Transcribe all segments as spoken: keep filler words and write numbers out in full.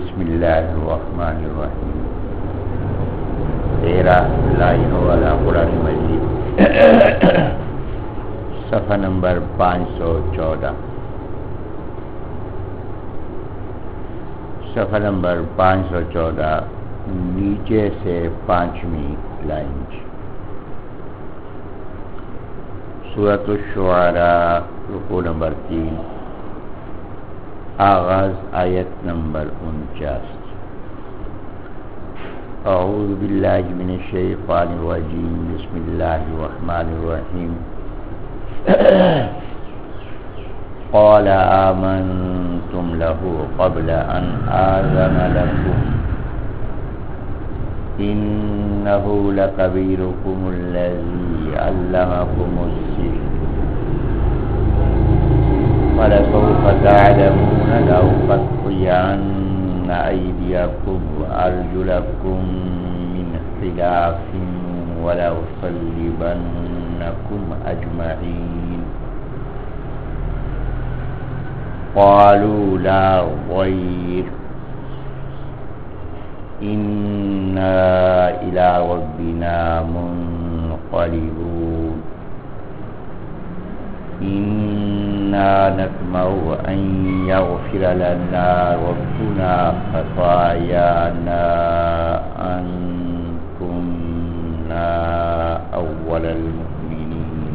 بسم اللہ الرحمن الرحیم. تیرہ لائنوں والا قرآن مجید صفحہ نمبر پانچ سو چودہ. صفحہ نمبر پانچ سو چودہ نیچے سے پانچویں لائن. سورۃ الشعراء رکوع نمبر تین، آغاز آیت نمبر انچاس. اعوذ باللہ من الشیطان الرجیم، بسم اللہ الرحمن الرحیم. قال آمنتم له قبل ان آذن لكم إنه لكبيركم الذي علمكم السحر فلسوف تعلمون لأقطعن أيديكم وأرجلكم من خلاف ولأصلبنكم أجمعين. قالوا لا ضير إنا إلى ربنا منقلبون. إنا نطمع أن يغفر لنا ربنا خطايانا أن كنا أول المؤمنين.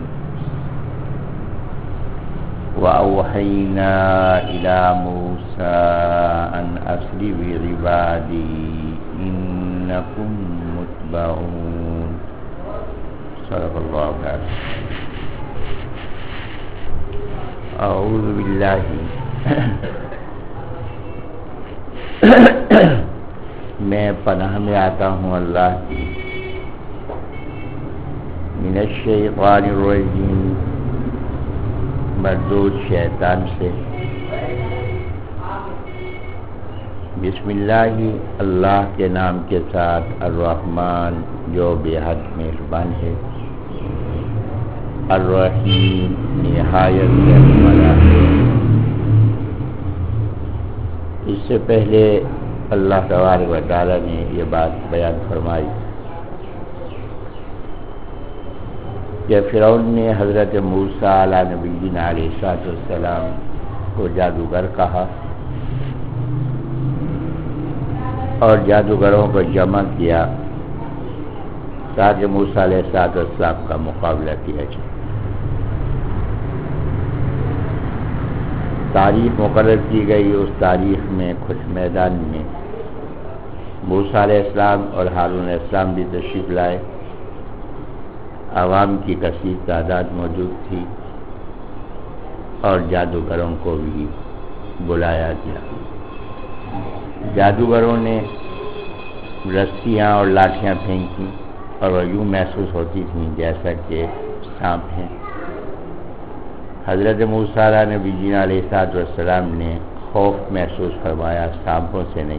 وأوحينا إلى موسى أن أسر بعبادي إنكم متبعون. صدق الله العظيم. اعوذ باللہ میں پناہ میں آتا ہوں اللہ کی من الشیطان الرجیم، مردود شیطان سے. بسم اللہ، اللہ کے نام کے ساتھ، الرحمن جو بے حد مہربان ہے، الرحیم نہایت رحم والا ہے. اس سے پہلے اللہ تبارک و تعالی نے یہ بات بیان فرمائی کہ فرعون نے حضرت موسیٰ علیہ نبینا علیہ السلام کو جادوگر کہا اور جادوگروں کو جمع کیا تاکہ موسیٰ علیہ السلام کا مقابلہ کیا جائے. تاریخ مقرر کی گئی. اس تاریخ میں کچھ میدان میں موسیٰ علیہ السلام اور ہارون علیہ السلام بھی تشریف لائے. عوام کی کثیر تعداد موجود تھی اور جادوگروں کو بھی بلایا گیا. جادوگروں نے رسیاں اور لاٹھیاں پھینکی اور وہ یوں محسوس ہوتی تھیں جیسا کہ سانپ ہیں. حضرت موسیٰ علیہ نبی جینا علیہ السلام نے خوف محسوس فرمایا، سانپوں سے نہیں،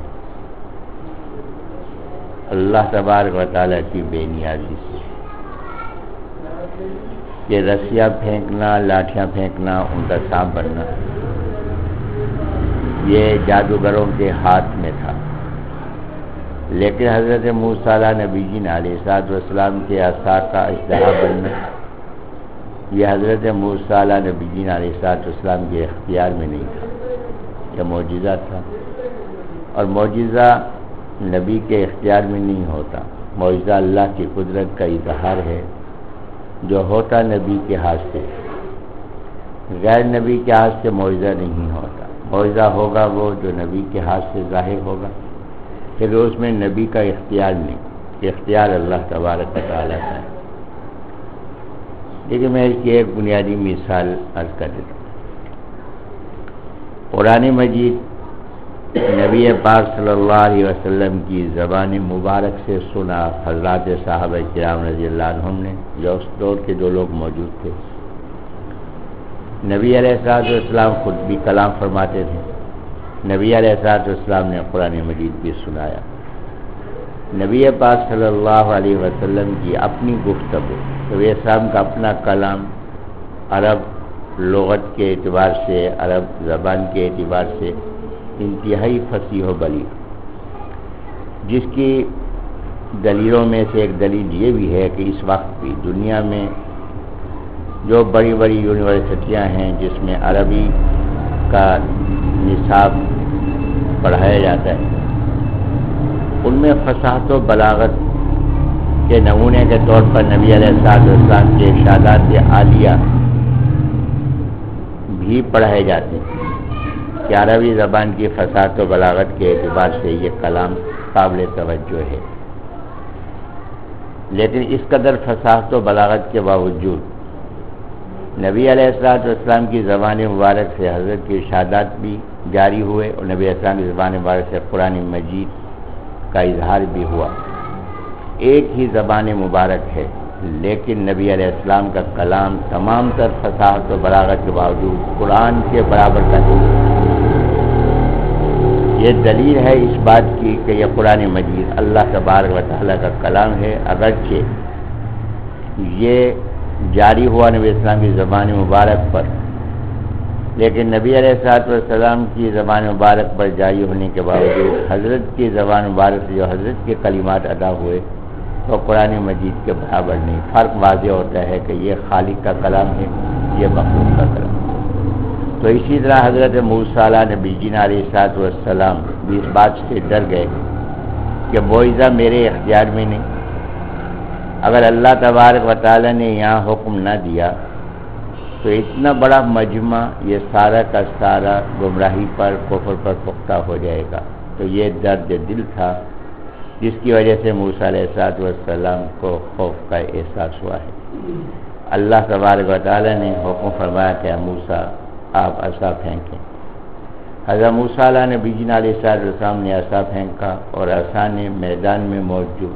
اللہ تبارک و تعالیٰ کی بے نیازی سے. یہ رسیاں پھینکنا، لاٹھیاں پھینکنا، ان کا سانپ بننا، یہ جادوگروں کے ہاتھ میں تھا. لیکن حضرت موسیٰ علیہ نبی جینا علیہ السلام کے عصا کا اژدہا بننا، یہ حضرت موسیٰ علیہ نبی جینا علیہ السلام کے اختیار میں نہیں تھا. یہ معجزہ تھا، اور معجزہ نبی کے اختیار میں نہیں ہوتا. معجزہ اللہ کی قدرت کا اظہار ہے جو ہوتا نبی کے ہاتھ سے. غیر نبی کے ہاتھ سے معجزہ نہیں ہوتا. معجزہ ہوگا وہ جو نبی کے ہاتھ سے ظاہر ہوگا، پھر اس میں نبی کا اختیار نہیں، اختیار اللہ تبارک و تعالیٰ کا ہے. لیکن میں اس کی ایک بنیادی مثال عرض کر دیتا ہوں. قرآن مجید نبی پاک صلی اللہ علیہ وسلم کی زبان مبارک سے سنا حضرات صحابہ کرام رضی اللہ عنہم نے، جو اس دور کے جو لوگ موجود تھے. نبی علیہ السلام خود بھی کلام فرماتے تھے. نبی علیہ السلام نے قرآن مجید بھی سنایا. نبی پاک صلی اللہ علیہ وسلم کی اپنی گفتگو، نبی السلام کا اپنا کلام عرب لغت کے اعتبار سے، عرب زبان کے اعتبار سے انتہائی فصیح و بلیغ، جس کی دلیلوں میں سے ایک دلیل یہ بھی ہے کہ اس وقت بھی دنیا میں جو بڑی بڑی یونیورسٹیاں ہیں جس میں عربی کا نصاب پڑھایا جاتا ہے، ان میں فصاحت و بلاغت کے نمونے کے طور پر نبی علیہ الصلوۃ والسلام کے ارشادات عالیہ بھی پڑھائے جاتے ہیں کہ عربی زبان کی فصاحت و بلاغت کے اعتبار سے یہ کلام قابل توجہ ہے، لیکن اس قدر فصاحت و بلاغت کے باوجود نبی علیہ الصلوۃ والسلام کی زبان مبارک سے حضرت کے ارشادات بھی جاری ہوئے اور نبی علیہ السلام کی زبان مبارک سے قرآن مجید کا اظہار بھی ہوا۔ ایک ہی زبان مبارک ہے، لیکن نبی علیہ السلام کا کلام تمام تر فصاحت و بلاغت کے باوجود قرآن کے برابر کا نہیں۔ یہ دلیل ہے اس بات کی کہ یہ قرآن مجید اللہ تبارک و تعالیٰ کا کلام ہے، اگرچہ یہ جاری ہوا نبی اسلام کی زبان مبارک پر، لیکن نبی علیہ الصلوۃ والسلام کی زبان مبارک پر جاری ہونے کے باوجود حضرت کی زبان مبارک سے جو حضرت کے کلمات ادا ہوئے تو قرآن مجید کے برابر نہیں۔ فرق واضح ہوتا ہے کہ یہ خالق کا کلام ہے، یہ مخلوق کا کلام۔ تو اسی طرح حضرت موسیٰ علیہ نبی جین علیہ الصلوۃ والسلام بھی اس بات سے ڈر گئے کہ معجزہ میرے اختیار میں نہیں، اگر اللہ تبارک و تعالیٰ نے یہاں حکم نہ دیا تو اتنا بڑا مجمع یہ سارا کا سارا گمراہی پر کفر پر پختہ ہو جائے گا۔ تو یہ درد دل تھا جس کی وجہ سے موسیٰ علیہ الصلوۃ والسلام کو خوف کا احساس ہوا ہے۔ اللہ تبارک و تعالیٰ نے حکم فرمایا کہ موسیٰ آپ عصا پھینکیں۔ حضرت موسیٰ علیہ نبی جین علیہ الصلوۃ والسلام نے عصا پھینکا اور عصا نے میدان میں موجود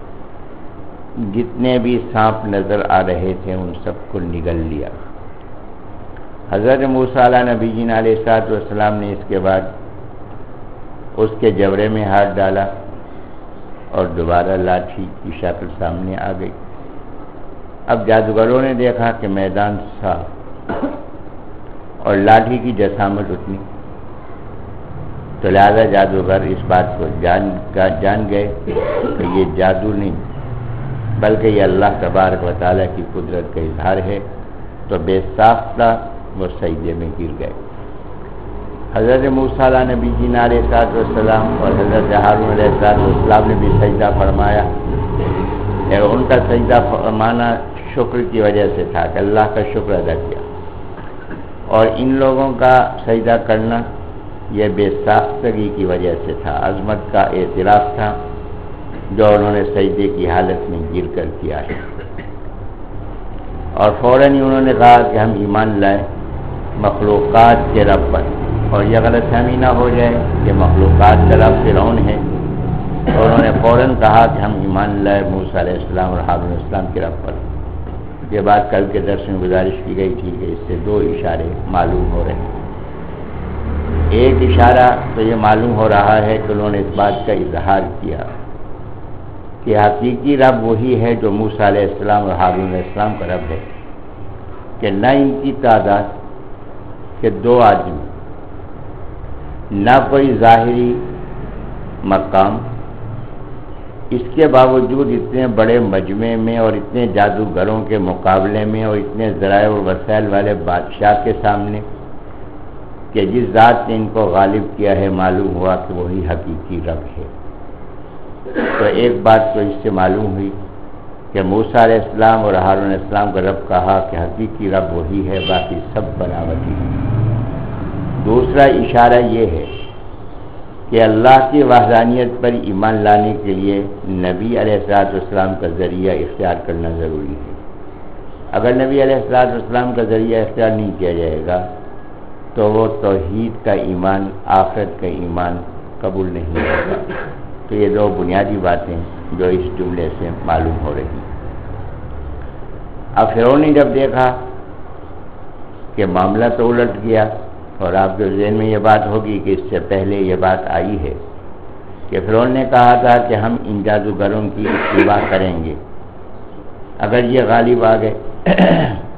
جتنے بھی سانپ نظر آ رہے تھے ان سب کو نگل لیا۔ حضرت موسیٰ علیہ نبی جین علیہ الصلوۃ والسلام نے اس کے بعد اس کے جبڑے میں ہاتھ ڈالا اور دوبارہ لاٹھی کی شکل سامنے آ گئی۔ اب جادوگروں نے دیکھا کہ میدان صاف اور لاٹھی کی جسامت اتنی، تو لہذا جادوگر اس بات کو جان جان گئے کہ یہ جادو نہیں بلکہ یہ اللہ تبارک و تعالیٰ کی قدرت کا اظہار ہے، تو بے ساختہ وہ سجدے میں گر گئے۔ حضرت موسیٰ علیہ نبی جین علیہ الصلوۃ والسلام اور حضرت ہارون علیہ السلام نے بھی سجدہ فرمایا، اور ان کا سجدہ فرمانا شکر کی وجہ سے تھا کہ اللہ کا شکر ادا کیا، اور ان لوگوں کا سجدہ کرنا یہ بے ساختگی کی وجہ سے تھا، عظمت کا اعتراف تھا جو انہوں نے سجدے کی حالت میں گر کر کیا ہے۔ اور فوراً ہی انہوں نے کہا کہ ہم ایمان لائیں مخلوقات کے رب پر، اور یہ غلط فہمی نہ ہو جائے کہ مخلوقات کا رب فرعون ہے، اور انہوں نے فوراً کہا کہ ہم ایمان لائیں موسیٰ علیہ السلام اور ہارون علیہ السلام کے رب پر۔ یہ بات کل کے درس میں گزارش کی گئی تھی کہ اس سے دو اشارے معلوم ہو رہے ہیں۔ ایک اشارہ تو یہ معلوم ہو رہا ہے کہ انہوں نے اس بات کا اظہار کیا کہ حقیقی رب وہی ہے جو موسیٰ علیہ السلام اور ہارون علیہ السلام کا رب ہے، کہ نہ ان کی تعداد کہ دو آدمی، نہ کوئی ظاہری مقام، اس کے باوجود اتنے بڑے مجمع میں اور اتنے جادوگروں کے مقابلے میں اور اتنے ذرائع و وسائل والے بادشاہ کے سامنے کہ جس ذات نے ان کو غالب کیا ہے معلوم ہوا کہ وہی حقیقی رب ہے۔ تو ایک بات تو اس سے معلوم ہوئی کہ موسیٰ علیہ السلام اور ہارون علیہ السلام کا رب کہا کہ حقیقی رب وہی ہے، باقی سب بناوٹی ہے۔ دوسرا اشارہ یہ ہے کہ اللہ کی وحدانیت پر ایمان لانے کے لیے نبی علیہ الصلوۃ والسلام کا ذریعہ اختیار کرنا ضروری ہے۔ اگر نبی علیہ الصلوۃ والسلام کا ذریعہ اختیار نہیں کیا جائے گا تو وہ توحید کا ایمان، آخرت کا ایمان قبول نہیں ہوگا۔ تو یہ دو بنیادی باتیں جو اس جملے سے معلوم ہو رہی ہیں۔ اب فرعون نے جب دیکھا کہ معاملہ تو الٹ گیا، اور آپ کے ذہن میں یہ بات ہوگی کہ اس سے پہلے یہ بات آئی ہے کہ فرعون نے کہا تھا کہ ہم ان جادوگروں کی اتباع کریں گے اگر یہ غالب آ گئے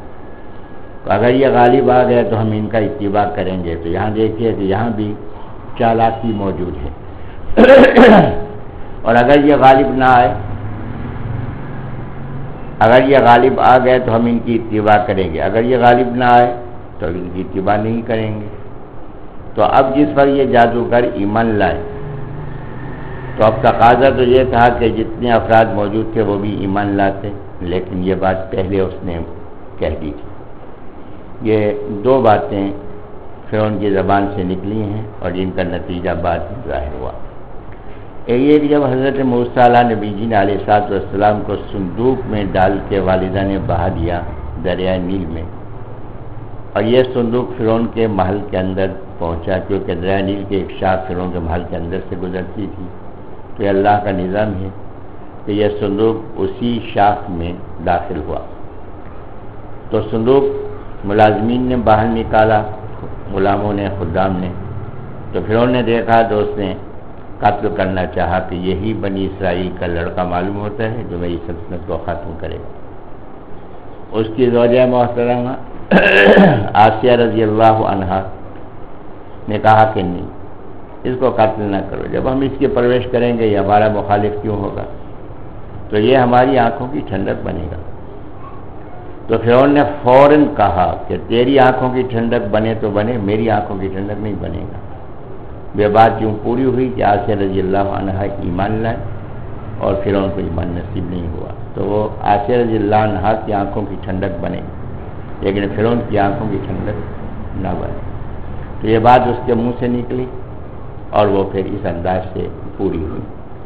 اگر یہ غالب آ گئے تو ہم ان کا اتباع کریں گے۔ تو یہاں دیکھیے کہ یہاں بھی چالاکی موجود ہے اور اگر یہ غالب نہ آئے اگر یہ غالب آ گئے تو ہم ان کی اتباع کریں گے، اگر یہ غالب نہ آئے تو ان کی اتباع نہیں کریں گے۔ تو اب جس پر یہ جادوگر ایمان لائے تو اب تقاضا تو یہ تھا کہ جتنے افراد موجود تھے وہ بھی ایمان لاتے، لیکن یہ بات پہلے اس نے کہہ دی تھی۔ یہ دو باتیں فرعون کی زبان سے نکلی ہیں اور جن کا نتیجہ بعد میں ظاہر ہوا۔ یہ جب حضرت موسیٰ علیہ نبی جی نے علیہ الصلوۃ والسلام کو صندوق میں ڈال کے والدہ نے بہا دیا دریائے نیل میں، اور یہ صندوق فرعون کے محل کے اندر پہنچا، کیونکہ دریائے نیل کے ایک شاخ فرعون کے محل کے اندر سے گزرتی تھی، تو یہ اللہ کا نظام ہے کہ یہ صندوق اسی شاخ میں داخل ہوا۔ تو صندوق ملازمین نے باہر نکالا، غلاموں نے، خدام نے، تو فرعون نے دیکھا تو اس نے قتل کرنا چاہا کہ یہی بنی اسرائیل کا لڑکا معلوم ہوتا ہے جو میری سلطنت کو ختم کرے گا۔ اس کی زوجہ محترمہ آسیہ رضی اللہ عنہا نے کہا کہ نہیں، اس کو قتل نہ کرو، جب ہم اس کی پرورش کریں گے یہ ہمارا مخالف کیوں ہوگا، تو یہ ہماری آنکھوں کی ٹھنڈک بنے گا۔ تو فرعون نے فوراً کہا کہ تیری آنکھوں کی ٹھنڈک بنے تو بنے، میری آنکھوں کی ٹھنڈک نہیں بنے گا۔ یہ بات یوں پوری ہوئی کہ آسیہ رضی اللہ عنہا ایمان لائے اور فرعون کو ایمان نصیب نہیں ہوا، تو وہ آسیہ رضی اللہ عنہا کی آنکھوں کی ٹھنڈک بنے لیکن فرعون کی آنکھوں کی ٹھنڈک نہ بنے۔ تو یہ بات اس کے منہ سے نکلی اور وہ پھر اس انداز سے پوری ہوئی۔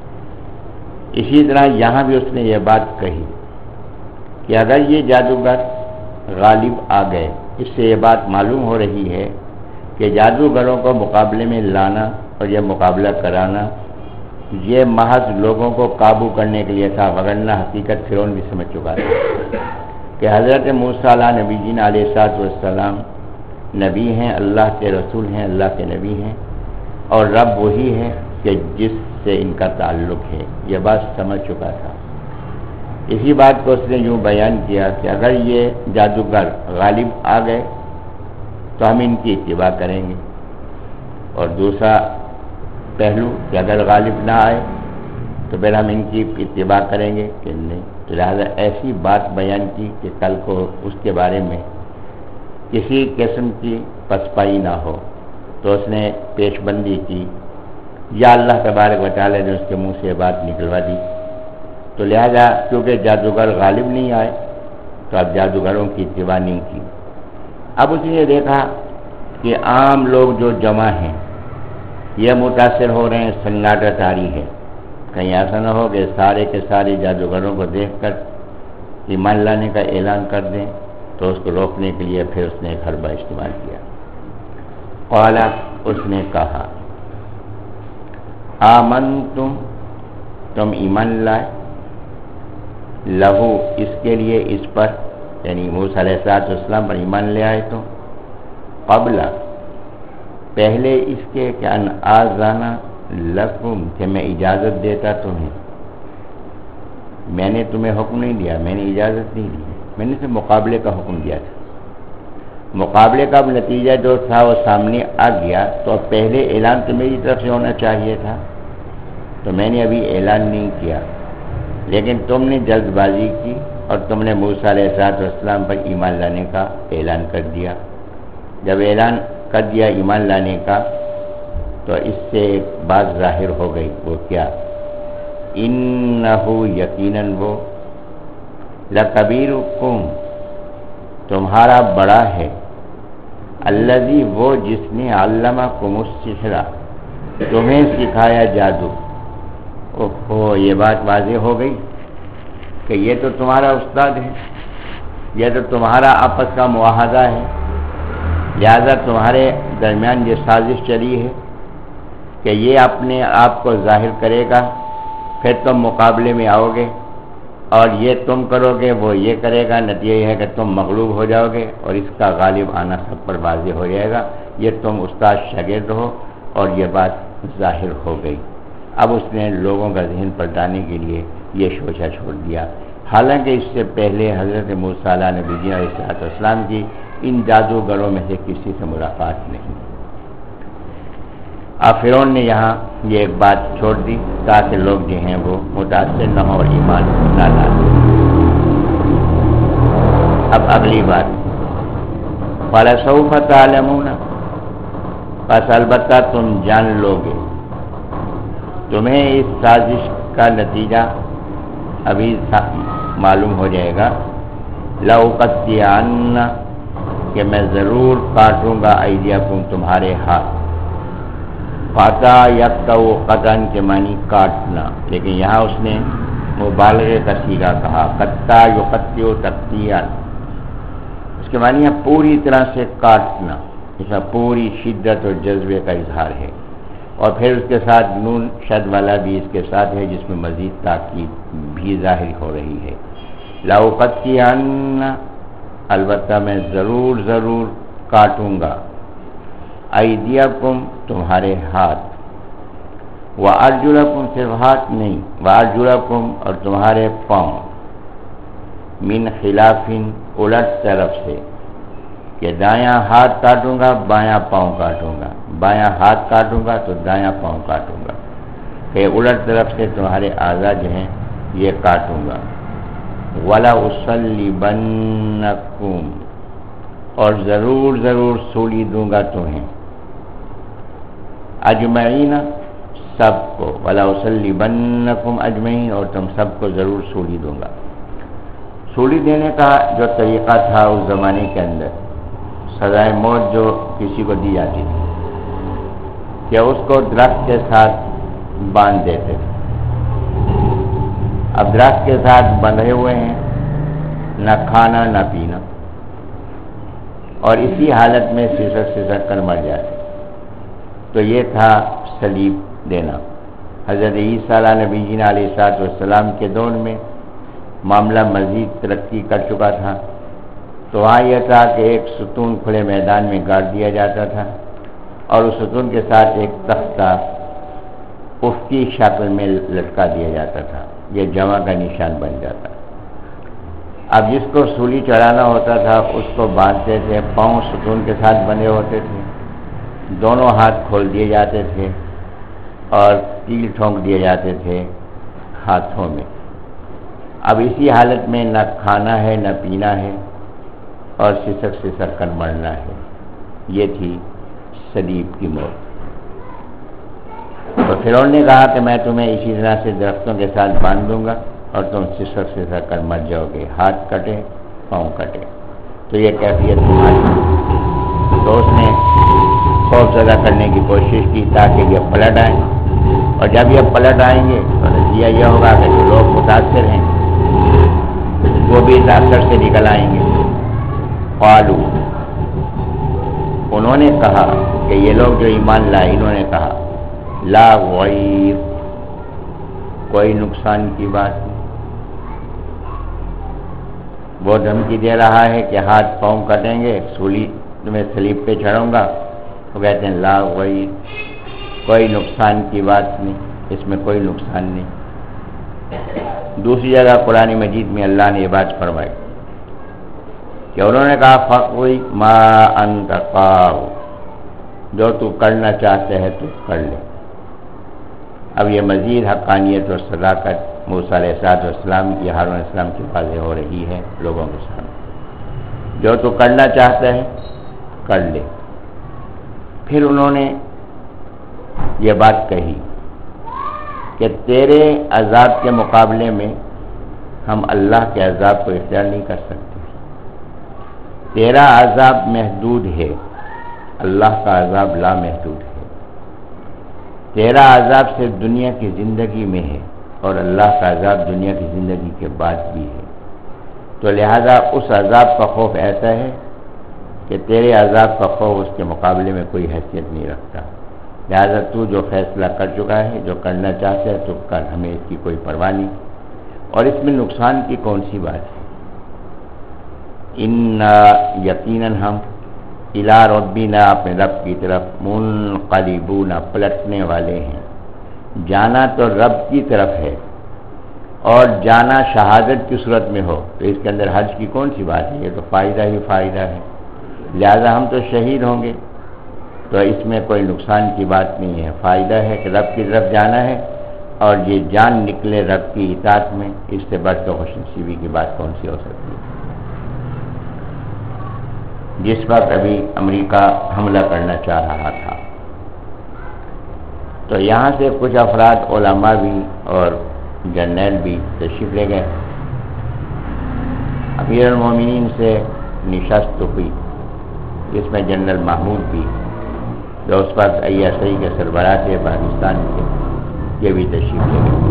اسی طرح یہاں بھی اس نے یہ بات کہی کہ اگر یہ جادوگر غالب آ گئے، اس سے یہ بات معلوم ہو رہی ہے کہ جادوگروں کو مقابلے میں لانا اور یہ مقابلہ کرانا یہ محض لوگوں کو قابو کرنے کے لیے تھا، ورنہ حقیقت فرعون بھی سمجھ چکا تھا کہ حضرت موسیٰ علیہ نبی جی علیہ الصلوۃ والسلام نبی ہیں، اللہ کے رسول ہیں، اللہ کے نبی ہیں، اور رب وہی ہے کہ جس سے ان کا تعلق ہے، یہ بات سمجھ چکا تھا۔ اسی بات کو اس نے یوں بیان کیا کہ اگر یہ جادوگر غالب آ گئے تو ہم ان کی اتباع کریں گے، اور دوسرا پہلو کہ اگر غالب نہ آئے تو پھر ہم ان کی اتباع کریں گے کہ نہیں۔ تو لہٰذا ایسی بات بیان کی کہ کل کو اس کے بارے میں کسی قسم کی پسپائی نہ ہو، تو اس نے پیش بندی کی یا اللہ تبارک و تعالی نے اس کے منہ سے بات نکلوا دی۔ تو لہذا کیونکہ جادوگر غالب نہیں آئے تو اب جادوگروں کی اتباع نہیں کی۔ اب اس نے دیکھا کہ عام لوگ جو جمع ہیں یہ متاثر ہو رہے ہیں، سناٹا طاری ہے، کہیں ایسا نہ ہو کہ سارے کے سارے جادوگروں کو دیکھ کر ایمان لانے کا اعلان کر دیں، تو اس کو روکنے کے لیے پھر اس نے ایک حربہ استعمال کیا۔ قال، اس نے کہا، آمنتم، تم ایمان لائے، لہو، اس کے لیے، اس پر، یعنی موسیٰ علیہ السلام پر ایمان لے آئے تو، قبل، پہلے اس کے کہ ان آذانا لکم، کہ میں اجازت دیتا تمہیں، میں نے تمہیں حکم نہیں دیا، میں نے اجازت نہیں دی، میں نے صرف مقابلے کا حکم دیا تھا۔ مقابلے کا نتیجہ جو تھا وہ سامنے آ گیا، تو پہلے اعلان تو میری طرف سے ہونا چاہیے تھا، تو میں نے ابھی اعلان نہیں کیا، لیکن تم نے جلد بازی کی اور تم نے موسیٰ علیہ السلام پر ایمان لانے کا اعلان کر دیا۔ جب اعلان کر دیا ایمان لانے کا تو اس سے ایک بات ظاہر ہو گئی، وہ کیا؟ انہو، یقیناً وہ، لکبیرکم، تمہارا بڑا ہے، الذی، وہ جس نے علمکم السحر، تمہیں سکھایا جادو۔ اوہو، یہ بات واضح ہو گئی کہ یہ تو تمہارا استاد ہے، یہ تو تمہارا آپس کا معاہدہ ہے، لہذا تمہارے درمیان یہ سازش چلی ہے کہ یہ اپنے آپ کو ظاہر کرے گا، پھر تم مقابلے میں آؤ گے اور یہ تم کرو گے، وہ یہ کرے گا، نتیجہ یہ ہے کہ تم مغلوب ہو جاؤ گے اور اس کا غالب آنا سب پر واضح ہو جائے گا۔ یہ تم استاد شاگرد ہو، اور یہ بات ظاہر ہو گئی۔ اب اس نے لوگوں کا ذہن پلٹانے کے لیے یہ شوشہ چھوڑ دیا، حالانکہ اس سے پہلے حضرت موسیٰ علیہ نبی جی علیہ السلام کی ان جادوگروں میں سے کسی سے ملاقات نہیں۔ اب فرعون نے یہاں یہ ایک بات چھوڑ دی تاکہ لوگ جو ہیں وہ متاثر نہ ہوں اور ایمان نہ لائیں۔ اب اگلی بات، فَلَسَوْفَ تَعْلَمُونَ، بس البتہ تم جان لو گے، تمہیں اس سازش کا نتیجہ ابھی معلوم ہو جائے گا۔ لَأُقَطِّعَنَّ، کہ میں ضرور کاٹوں گا ایدیکم تمہارے ہاتھ۔ قطع یقطع قطعاً کے معنی کاٹنا، لیکن یہاں اس نے مبالغے کا صیغہ کہا، قطع یقطع تقطیعاً، اس کے معنی ہے پوری طرح سے کاٹنا، اس میں پوری شدت اور جذبے کا اظہار ہے، اور پھر اس کے ساتھ نون شد والا بھی اس کے ساتھ ہے جس میں مزید تاکید بھی ظاہر ہو رہی ہے۔ لَأُقَطِّعَنَّ، البتہ میں ضرور ضرور کاٹوں گا، ایدیکم تمہارے ہاتھ، وَأَرْجُلَکُم، صرف ہاتھ نہیں، وَأَرْجُلَکُم، اور تمہارے پاؤں، من خلاف، الٹ طرف سے، کہ دایاں ہاتھ کاٹوں گا بایاں پاؤں کاٹوں گا، بایاں ہاتھ کاٹوں گا تو دایاں پاؤں کاٹوں گا، کہ الٹ طرف سے تمہارے اعضاء جو ہیں یہ کاٹوں گا۔ وَلَأُصَلِّبَنَّکُم، اور ضرور ضرور سولی دوں گا تمہیں، اجمعین، سب کو، وَلَأُصَلِّبَنَّکُم اجمعین، اور تم سب کو ضرور سولی دوں گا۔ سولی دینے کا جو طریقہ تھا اس زمانے کے اندر، سزائے موت جو کسی کو دی جاتی تھی کہ اس کو درخت کے ساتھ باندھ دیتے تھے۔ اب درخت کے ساتھ بندھے ہوئے ہیں، نہ کھانا نہ پینا، اور اسی حالت میں سسک سسک کر مر جاتے، تو یہ تھا صلیب دینا۔ حضرت عیسیٰ علیہ نبی جی علیہ الصلوۃ والسلام کے دور میں معاملہ مزید ترقی کر چکا تھا، تو وہاں یہ تھا کہ ایک ستون کھلے میدان میں گاڑ دیا جاتا تھا، اور اس ستون کے ساتھ ایک تختہ افقی شکل میں لٹکا دیا جاتا تھا، یہ جمع کا نشان بن جاتا۔ اب جس کو سولی چڑھانا ہوتا تھا اس کو باندھتے تھے، پاؤں ستون کے ساتھ بندھے ہوتے تھے، دونوں ہاتھ کھول دیے جاتے تھے اور تیل ٹھونک دیے جاتے تھے ہاتھوں میں۔ اب اسی حالت میں نہ کھانا ہے نہ پینا ہے، اور سسک سسک کر مرنا ہے، یہ تھی صلیب کی موت۔ تو فرعون نے کہا کہ میں تمہیں اسی طرح سے درختوں کے ساتھ باندھ دوں گا اور تم سسک سسک کر مر جاؤ گے، ہاتھ کٹے پاؤں کٹے، تو یہ کیفیت تمہاری۔ تو اس نے خوف زدہ کرنے کی کوشش کی تاکہ یہ پلٹ آئیں، اور جب یہ پلٹ آئیں گے تو نتیجہ یہ ہوگا کہ جو لوگ متاثر ہیں وہ بھی اس اثر سے نکل آئیں گے۔ قالوا، انہوں نے کہا کہ یہ لوگ جو ایمان لائے انہوں نے کہا، لا غیر، کوئی نقصان کی بات نہیں۔ وہ دھمکی دے رہا ہے کہ ہاتھ پاؤں کٹیں گے، سولی تمہیں صلیب پہ چڑھوں گا، تو کہتے ہیں لا غیر، کوئی نقصان کی بات نہیں، اس میں کوئی نقصان نہیں۔ دوسری جگہ قرآن مجید میں اللہ نے یہ بات فرمائی کہ انہوں نے کہا فَقْضِ مَا أَنْتَ قَاضٍ، جو تو کرنا چاہتے ہے تو کر لے۔ اب یہ مزید حقانیت اور صداقت موسیٰ علیہ السلام کی، ہارون علیہ السلام کی واضح ہو رہی ہے لوگوں کے سامنے، جو تو کرنا چاہتا ہے کر لے۔ پھر انہوں نے یہ بات کہی کہ تیرے عذاب کے مقابلے میں ہم اللہ کے عذاب کو اختیار نہیں کر سکتے، تیرا عذاب محدود ہے، اللہ کا عذاب لامحدود ہے، تیرا عذاب صرف دنیا کی زندگی میں ہے اور اللہ کا عذاب دنیا کی زندگی کے بعد بھی ہے، تو لہذا اس عذاب کا خوف ایسا ہے کہ تیرے عذاب کا خوف اس کے مقابلے میں کوئی حیثیت نہیں رکھتا، لہذا تو جو فیصلہ کر چکا ہے، جو کرنا چاہتے ہے تو کر، ہمیں اس کی کوئی پرواہ نہیں، اور اس میں نقصان کی کون سی بات ہے۔ اِنَّا، یقیناً ہم، اِلَىٰ رَبِّنَا، اپنے رب کی طرف، مُنْقَلِبُونَ، پلٹنے والے ہیں۔ جانا تو رب کی طرف ہے، اور جانا شہادت کی صورت میں ہو تو اس کے اندر حج کی کون سی بات ہے، یہ تو فائدہ ہی فائدہ ہے، لہذا ہم تو شہید ہوں گے، تو اس میں کوئی نقصان کی بات نہیں ہے، فائدہ ہے کہ رب کی طرف جانا ہے، اور یہ جان نکلے رب کی اطاعت میں، اس سے بڑھ کر خوش نصیبی کی بات کون سی ہو سکتی ہے؟ جس وقت ابھی امریکہ حملہ کرنا چاہ رہا تھا تو یہاں سے کچھ افراد علماء بھی اور جرنیل بھی تشریف لے گئے، امیر المومنین سے نشست ہوئی، جس میں جنرل محمود بھی جو اس وقت آئی ایس آئی کے سربراہ تھے پاکستان کے، یہ بھی تشریف لے گئے،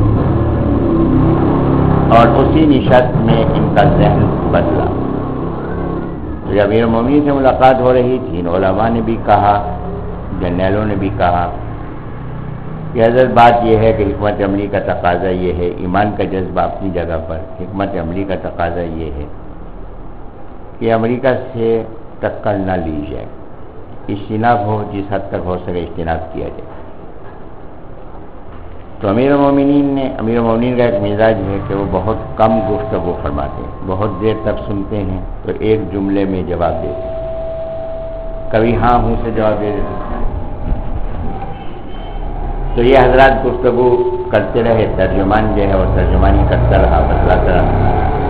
اور اسی نشست میں ان کا ذہن بدلا۔ جب امیر المومنین سے ملاقات ہو رہی تھی، ان علماء نے بھی کہا، جرنیلوں نے بھی کہا کہ حضرت بات یہ ہے کہ حکمت عملی کا تقاضا یہ ہے، ایمان کا جذبہ اپنی جگہ پر، حکمت عملی کا تقاضا یہ ہے کہ امریکہ سے ٹکر نہ لی جائے، اجتناب ہو، جس حد تک ہو سکے اجتناب کیا جائے۔ تو امیر المومنین نے امیر المومنین کا ایک مزاج ہے کہ وہ بہت کم گفتگو فرماتے ہیں، بہت دیر تک سنتے ہیں تو ایک جملے میں جواب دیتے ہیں، کبھی ہاں ہوں سے جواب دے دیتے ہیں۔ تو یہ حضرات گفتگو کرتے رہے، ترجمان جو ہے وہ ترجمانی کرتا رہا، بتلاتا رہا۔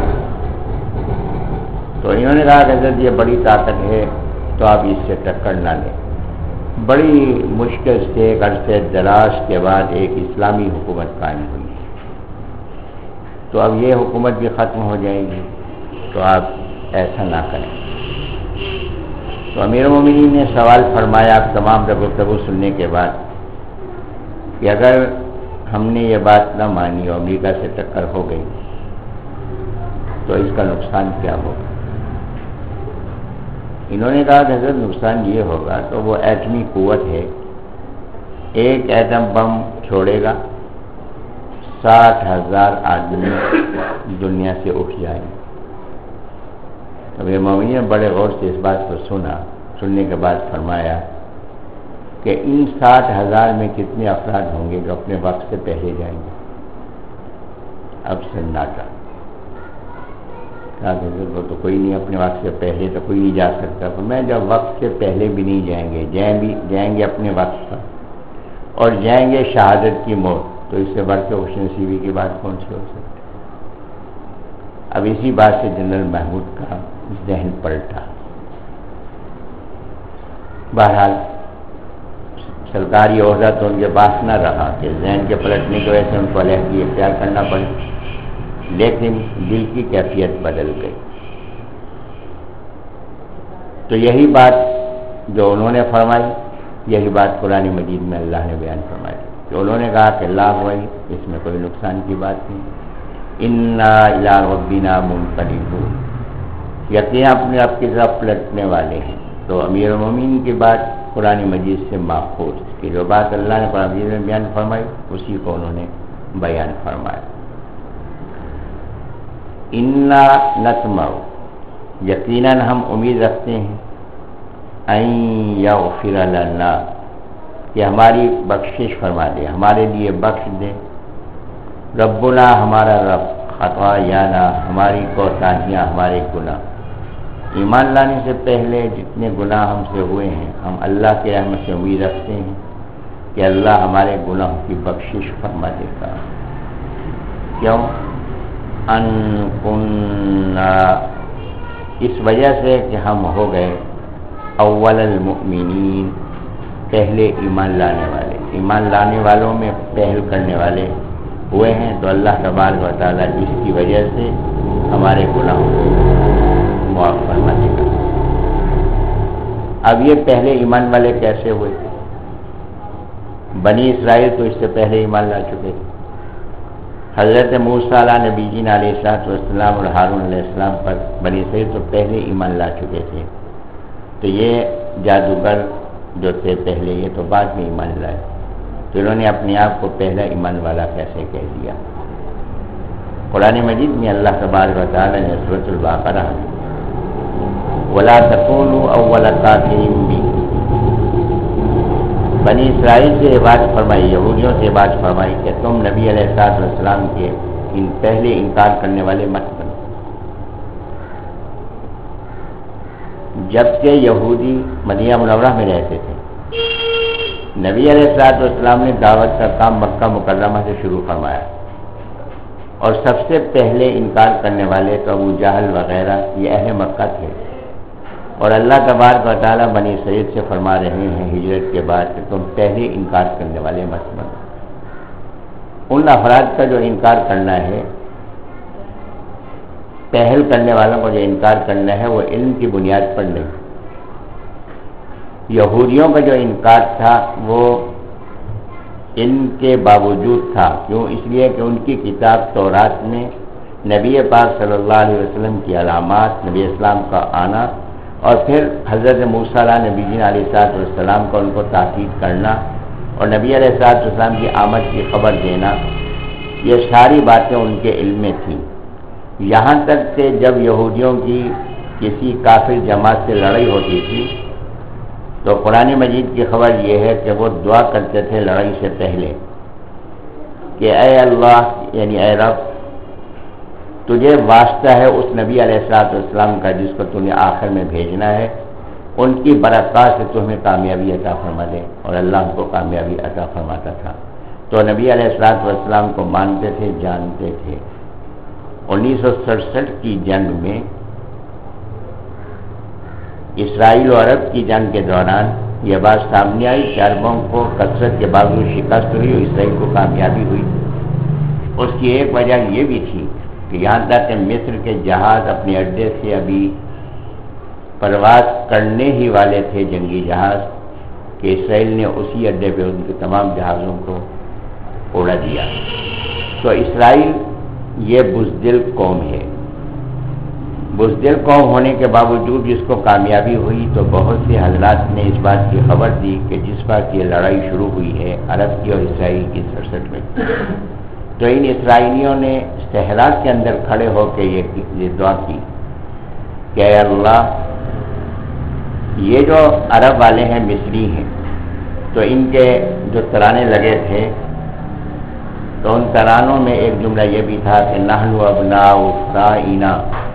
تو انہوں نے کہا کہ حضرت یہ بڑی طاقت ہے تو آپ اس سے ٹکر نہ لیں۔ بڑی مشکل سے ایک عرصے دراز کے بعد ایک اسلامی حکومت قائم ہوئی، تو اب یہ حکومت بھی ختم ہو جائے گی، تو آپ ایسا نہ کریں۔ تو امیر المومنین نے سوال فرمایا آپ تمام گفتگو سننے کے بعد کہ اگر ہم نے یہ بات نہ مانی اور امریکہ سے ٹکر ہو گئی تو اس کا نقصان کیا ہوگا؟ انہوں نے کہا کہ حضرت نقصان یہ ہوگا تو وہ ایٹمی قوت ہے، ایک ایٹم بم چھوڑے گا، ساٹھ ہزار آدمی دنیا سے اٹھ جائیں گے۔ اب یہ مومنین نے بڑے غور سے اس بات کو سنا، سننے کے بعد فرمایا کہ ان ساٹھ ہزار میں کتنے افراد ہوں گے جو اپنے وقت سے پہلے جائیں گے؟ اب سناٹا، وہ تو کوئی نہیں، اپنے وقت سے پہلے تو کوئی نہیں جا سکتا، میں جب وقت سے پہلے بھی نہیں جائیں گے، جائیں بھی جائیں گے اپنے وقت پر، اور جائیں گے شہادت کی موت، تو اس سے بڑھ کے خوش نصیبی کی بات کون سی ہو سکتی؟ اب اسی بات سے جنرل محمود کا ذہن پلٹا۔ بہرحال سرکاری عہدہ تو ان کے پاس نہ رہا کہ ذہن کے پلٹنے کی وجہ سے ان کو علیحدگی اختیار کرنا پڑے، لیکن دل کی کیفیت بدل گئی۔ تو یہی بات جو انہوں نے فرمائی، یہی بات قرآن مجید میں اللہ نے بیان فرمائی کہ انہوں نے کہا کہ لا ہوئی، اس میں کوئی نقصان کی بات نہیں، انا الی ربنا منقلبون، یقینا اپنے آپ کی طرف پلٹنے والے ہیں۔ تو امیر المومنین کی بات قرآن مجید سے ماخوذ کہ جو بات اللہ نے قرآن مجید میں بیان فرمائی اسی کو انہوں نے بیان فرمایا۔ انا نطمع، یقیناً ہم امید رکھتے ہیں، ان یغفر لنا، کہ ہماری بخشش فرما دے، ہمارے لیے بخش دے، ربنا، ہمارا رب، خطایانا، ہماری کوتاہیاں، ہمارے گناہ۔ ایمان لانے سے پہلے جتنے گناہ ہم سے ہوئے ہیں، ہم اللہ کی رحمت سے امید رکھتے ہیں کہ اللہ ہمارے گناہوں کی بخشش فرما دے گا۔ کیوں؟ ان کننا، اس وجہ سے کہ ہم ہو گئے اول المؤمنین، پہلے ایمان لانے والے، ایمان لانے والوں میں پہل کرنے والے ہوئے ہیں، تو اللہ تبارک و تعالیٰ اس کی وجہ سے ہمارے گناہوں کو معاف فرما دے گا۔ اب یہ پہلے ایمان والے کیسے ہوئے؟ بنی اسرائیل تو اس سے پہلے ایمان لا چکے تھے، حضرت موسیٰ علیہ نبی جین علیہ الصلوۃ والسلام اور ہارون علیہ السلام پر بنی اسرائیل تو پہلے ایمان لا چکے تھے، تو یہ جادوگر جو تھے پہلے، یہ تو بعد میں ایمان لائے، تو انہوں نے اپنے آپ کو پہلا ایمان والا کیسے کہہ دیا؟ قرآن مجید میں اللہ تبارک و تعالی نے سورۃ البقرہ وَلَا تَكُونُوا أَوَّلَ كَافِرٍ بِهِ، بنی اسرائیل سے یہ بات فرمائی، یہودیوں سے یہ بات فرمائی کہ تم نبی علیہ الصلوۃ والسلام کے ان پہلے انکار کرنے والے مت بنو۔ جبکہ یہودی مدینہ منورہ میں رہتے تھے نبی علیہ الصلوۃ والسلام نے دعوت کا کام مکہ مکرمہ سے شروع فرمایا، اور سب سے پہلے انکار کرنے والے تو ابو جہل وغیرہ یہ اہل مکہ تھے، اور اللہ تبارک و تعالیٰ بنی اسرائیل سے فرما رہے ہیں ہجرت کے بعد کہ تم پہلے انکار کرنے والے مت بنو۔ ان افراد کا جو انکار کرنا ہے، پہل کرنے والوں کو جو انکار کرنا ہے، وہ علم کی بنیاد پر نہیں۔ یہودیوں کا جو انکار تھا وہ علم کے باوجود تھا، کیوں؟ اس لیے کہ ان کی کتاب تورات میں نبی پاک صلی اللہ علیہ وسلم کی علامات، نبی اسلام کا آنا، اور پھر حضرت موسیٰ علیہ نبی جین علیہ السلام کا ان کو تاکید کرنا، اور نبی علیہ السلام کی آمد کی خبر دینا، یہ ساری باتیں ان کے علم میں تھیں۔ یہاں تک کہ جب یہودیوں کی کسی کافر جماعت سے لڑائی ہوتی تھی تو قرآن مجید کی خبر یہ ہے کہ وہ دعا کرتے تھے لڑائی سے پہلے کہ اے اللہ، یعنی اے رب، تجھے واسطہ ہے اس نبی علیہ السلام کا جس کو تو نے آخر میں بھیجنا ہے، ان کی برکات سے تمہیں کامیابی عطا فرما دے، اور اللہ ان کو کامیابی عطا فرماتا تھا۔ تو نبی علیہ السلام کو مانتے تھے، جانتے تھے۔ انیس سو سڑسٹھ کی جنگ میں، اسرائیل اور عرب کی جنگ کے دوران یہ بات سامنے آئی کہ عربوں کو کثرت کے باوجود شکست ہوئی اور اسرائیل کو کامیابی ہوئی۔ اس کی ایک وجہ یہ بھی تھی کہ یہاں تک کہ مصر کے جہاز اپنے اڈے سے ابھی پرواز کرنے ہی والے تھے، جنگی جہاز، کہ اسرائیل نے اسی اڈے پہ ان کے تمام جہازوں کو اڑا دیا۔ تو اسرائیل یہ بزدل قوم ہے، بزدل قوم ہونے کے باوجود جس کو کامیابی ہوئی، تو بہت سے حضرات نے اس بات کی خبر دی کہ جس بات یہ لڑائی شروع ہوئی ہے عرب کی اور اسرائیل کی سڑسٹھ میں، تو ان اسرائیلیوں نے صحرا کے اندر کھڑے ہو کے یہ یہ دعا کی کہ اے اللہ، یہ جو عرب والے ہیں مصری ہیں، تو ان کے جو ترانے لگے تھے، تو ان ترانوں میں ایک جملہ یہ بھی تھا کہ نحن ابناء فرعون،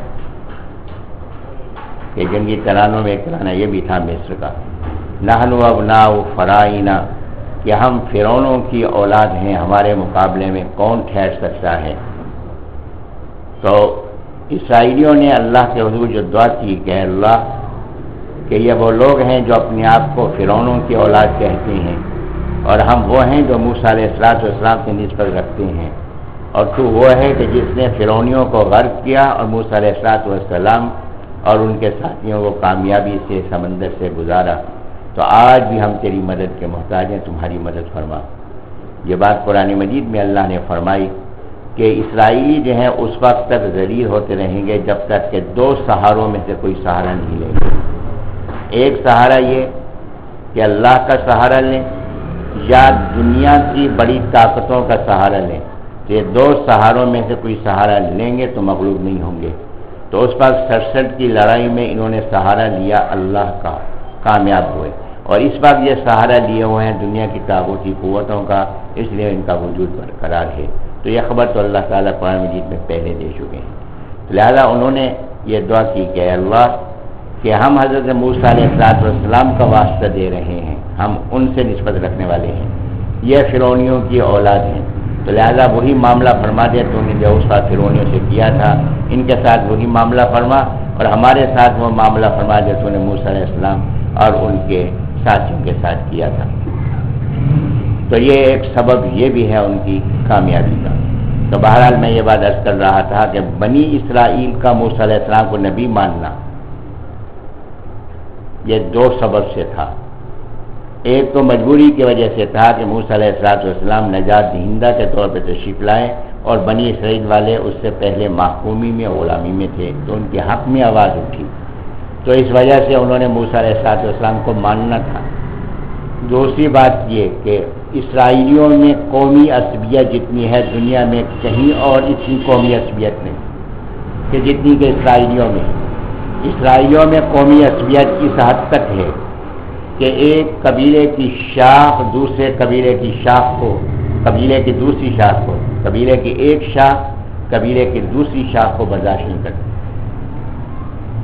کہ جنگی ترانوں میں ایک ترانہ یہ بھی تھا مصر کا، نحن ابناء فرعون، کہ ہم فرعونوں کی اولاد ہیں، ہمارے مقابلے میں کون ٹھہر سکتا ہے۔ تو اسرائیلیوں نے اللہ کے حضور جو دعا کی کہ اللہ، کہ یہ وہ لوگ ہیں جو اپنے آپ کو فرعونوں کی اولاد کہتے ہیں، اور ہم وہ ہیں جو موسیٰ علیہ السلام سے نسبت رکھتے ہیں، اور تو وہ ہے کہ جس نے فرعونیوں کو غرق کیا اور موسیٰ علیہ السلام اور ان کے ساتھیوں کو کامیابی سے سمندر سے گزارا، تو آج بھی ہم تیری مدد کے محتاج ہیں، تمہاری مدد فرما۔ یہ بات قرآن مجید میں اللہ نے فرمائی کہ اسرائیلی جو ہیں اس وقت تک ذلیل ہوتے رہیں گے جب تک کہ دو سہاروں میں سے کوئی سہارا نہیں لیں گے۔ ایک سہارا یہ کہ اللہ کا سہارا لیں، یا دنیا کی بڑی طاقتوں کا سہارا لیں۔ تو یہ دو سہاروں میں سے کوئی سہارا لیں گے تو مغلوب نہیں ہوں گے۔ تو اس وقت سڑسٹھ کی لڑائی میں انہوں نے سہارا لیا اللہ کا، کامیاب ہوئے، اور اس وقت یہ سہارا لیے ہوئے ہیں دنیا کی طاقتی قوتوں کا، اس لیے ان کا وجود برقرار ہے۔ تو یہ خبر تو اللہ تعالیٰ قرآن مجید میں پہلے دے چکے ہیں، لہذا انہوں نے یہ دعا کی کہ اے اللہ، کہ ہم حضرت موسیٰ علیہ السلام کا واسطہ دے رہے ہیں، ہم ان سے نسبت رکھنے والے ہیں، یہ فرعونیوں کی اولاد ہیں، تو لہذا وہی معاملہ فرما دے تو نے جو اس وقت فرعونیوں سے کیا تھا، ان کے ساتھ وہی معاملہ فرما، اور ہمارے ساتھ وہ معاملہ فرما دے تو نے موسیٰ علیہ السلام اور ان کے ساتھیوں کے ساتھ کیا تھا۔ تو یہ ایک سبب یہ بھی ہے ان کی کامیابی کا۔ تو بہرحال میں یہ بات عرض کر رہا تھا کہ بنی اسرائیل کا موسیٰ علیہ السلام کو نبی ماننا یہ دو سبب سے تھا۔ ایک تو مجبوری کی وجہ سے تھا کہ موسیٰ علیہ السلام نجات دہندہ کے طور پہ تشریف لائے، اور بنی اسرائیل والے اس سے پہلے محکومی میں، غلامی میں تھے، تو ان کے حق میں آواز اٹھی، تو اس وجہ سے انہوں نے موسیٰ علیہ السلام کو ماننا تھا۔ دوسری بات یہ کہ اسرائیلیوں میں قومی عصبیت جتنی ہے دنیا میں کہیں اور اتنی قومی عصبیت نہیں کہ جتنی کہ اسرائیلیوں میں اسرائیلیوں میں قومی عصبیت اس حد تک ہے کہ ایک قبیلے کی شاخ دوسرے قبیلے کی شاخ کو، قبیلے کی دوسری شاخ کو، قبیلے کی ایک شاخ قبیلے کی دوسری شاخ کو برداشت نہیں کرتی۔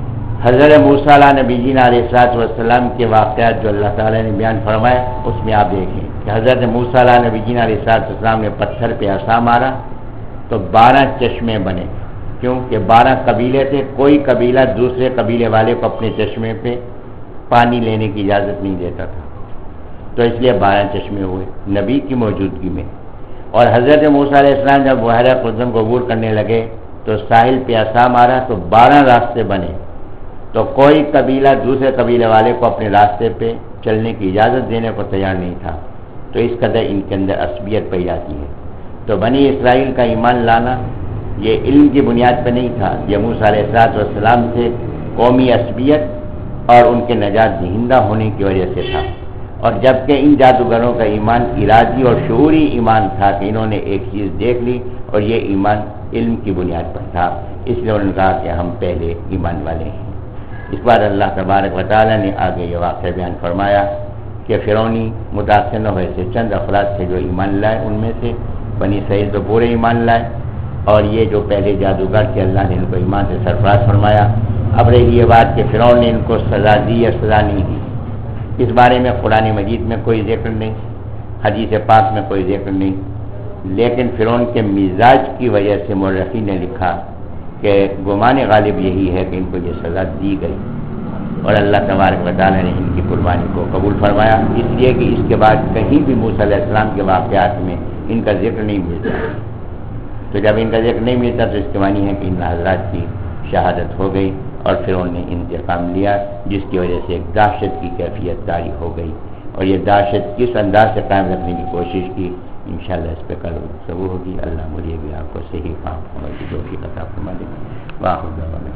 حضرت موسیٰ علیہ نبی جین علیہ السلام کے واقعات جو اللہ تعالیٰ نے بیان فرمائے اس میں آپ دیکھیں کہ حضرت موسیٰ علیہ نبی جین علیہ السلام نے پتھر پہ عصا مارا تو بارہ چشمے بنے، کیونکہ بارہ قبیلے تھے، کوئی قبیلہ دوسرے قبیلے والے کو اپنے چشمے پہ پانی لینے کی اجازت نہیں دیتا تھا، تو اس لیے بارہ چشمے ہوئے نبی کی موجودگی میں۔ اور حضرت موسیٰ علیہ السلام جب بحیرہ قزم کو عبور کرنے لگے تو ساحل پہ عصا مارا تو بارہ راستے بنے، تو کوئی قبیلہ دوسرے قبیلے والے کو اپنے راستے پہ چلنے کی اجازت دینے کو تیار نہیں تھا، تو اس قدر ان کے اندر عصبیت پائی جاتی ہے۔ تو بنی اسرائیل کا ایمان لانا یہ علم کی بنیاد پہ نہیں تھا، یہ موسیٰ علیہ السلام سے قومی عصبیت اور ان کے نجات دہندہ ہونے کی وجہ سے تھا۔ اور جبکہ ان جادوگروں کا ایمان ارادی اور شعوری ایمان تھا کہ انہوں نے ایک چیز دیکھ لی اور یہ ایمان علم کی بنیاد پر تھا، اس لیے انہوں نے کہا کہ ہم پہلے ایمان والے ہیں۔ اس بار اللہ تبارک و تعالیٰ نے آگے یہ واقعہ بیان فرمایا کہ فرعونی متاثر نہ ہوئے سے چند افراد تھے جو ایمان لائے، ان میں سے بنی اسرائیل تو پورے ایمان لائے، اور یہ جو پہلے جادوگر تھے اللہ نے ان کو ایمان سے سرفراز فرمایا۔ اب رہی یہ بات کہ فرعون نے ان کو سزا دی یا سزا نہیں دی، اس بارے میں قرآن مجید میں کوئی ذکر نہیں، حدیث پاک میں کوئی ذکر نہیں، لیکن فرعون کے مزاج کی وجہ سے مورخین نے لکھا کہ گمان غالب یہی ہے کہ ان کو یہ سزا دی گئی، اور اللہ تبارک و تعالیٰ نے ان کی قربانی کو قبول فرمایا، اس لیے کہ اس کے بعد کہیں بھی موسیٰ علیہ السلام کے واقعات میں ان کا ذکر نہیں ملتا، تو جب ان کا ذکر نہیں ملتا تو اس کے معنی ہے کہ ان حضرات کی شہادت ہو گئی اور فرعون نے انتقام لیا، جس کی وجہ سے ایک دہشت کی کیفیت طاری ہو گئی، اور یہ دہشت کس انداز سے قائم رکھنے کی کوشش کی انشاءاللہ اس پہ کل گفتگو ہوگی۔ اللہ مجھے بھی آپ کو صحیح فہم عمل کی توفیق عطا فرما دے۔ وآخر دعوانا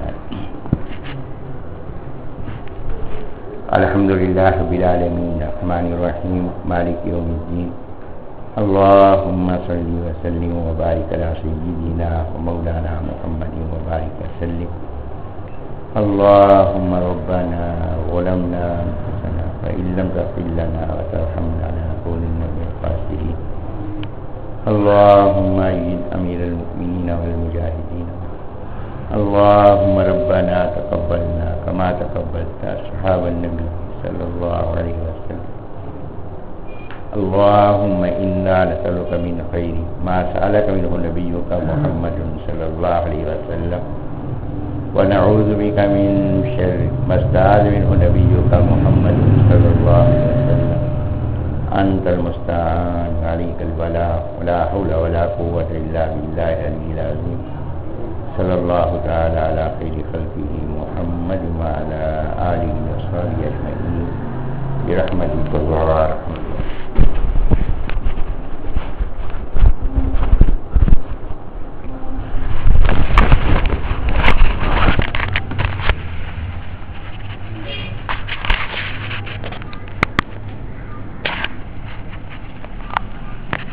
الحمد للہ رب العالمین الرحمن الرحیم مالک یوم الدین اللہم صلی وسلم وبارک علی سیدنا ومولانا محمد وبارک وسلم اللہم ربنا ظلمنا انفسنا فإن لم تغفر لنا وترحمنا لنكونن من الخاسرين اللہم أيد أمير المؤمنين والمجاهدين اللہم ربنا تقبلنا كما تقبلت أصحاب النبي صلى الله عليه وسلم اللہم إنا نسألك من خير ما سألك منه نبيك محمد صلى الله عليه وسلم ونعوذ بك من شر ما استعاذ منه نبيك محمد صلى الله عليه وسلم أنت المستعان عليك البلاغ ولا حول ولا قوة إلا بالله العلي العظيم صلى الله تعالى على خير خلقه محمد وعلى آله وصحبه أجمعين برحمتك يا أرحم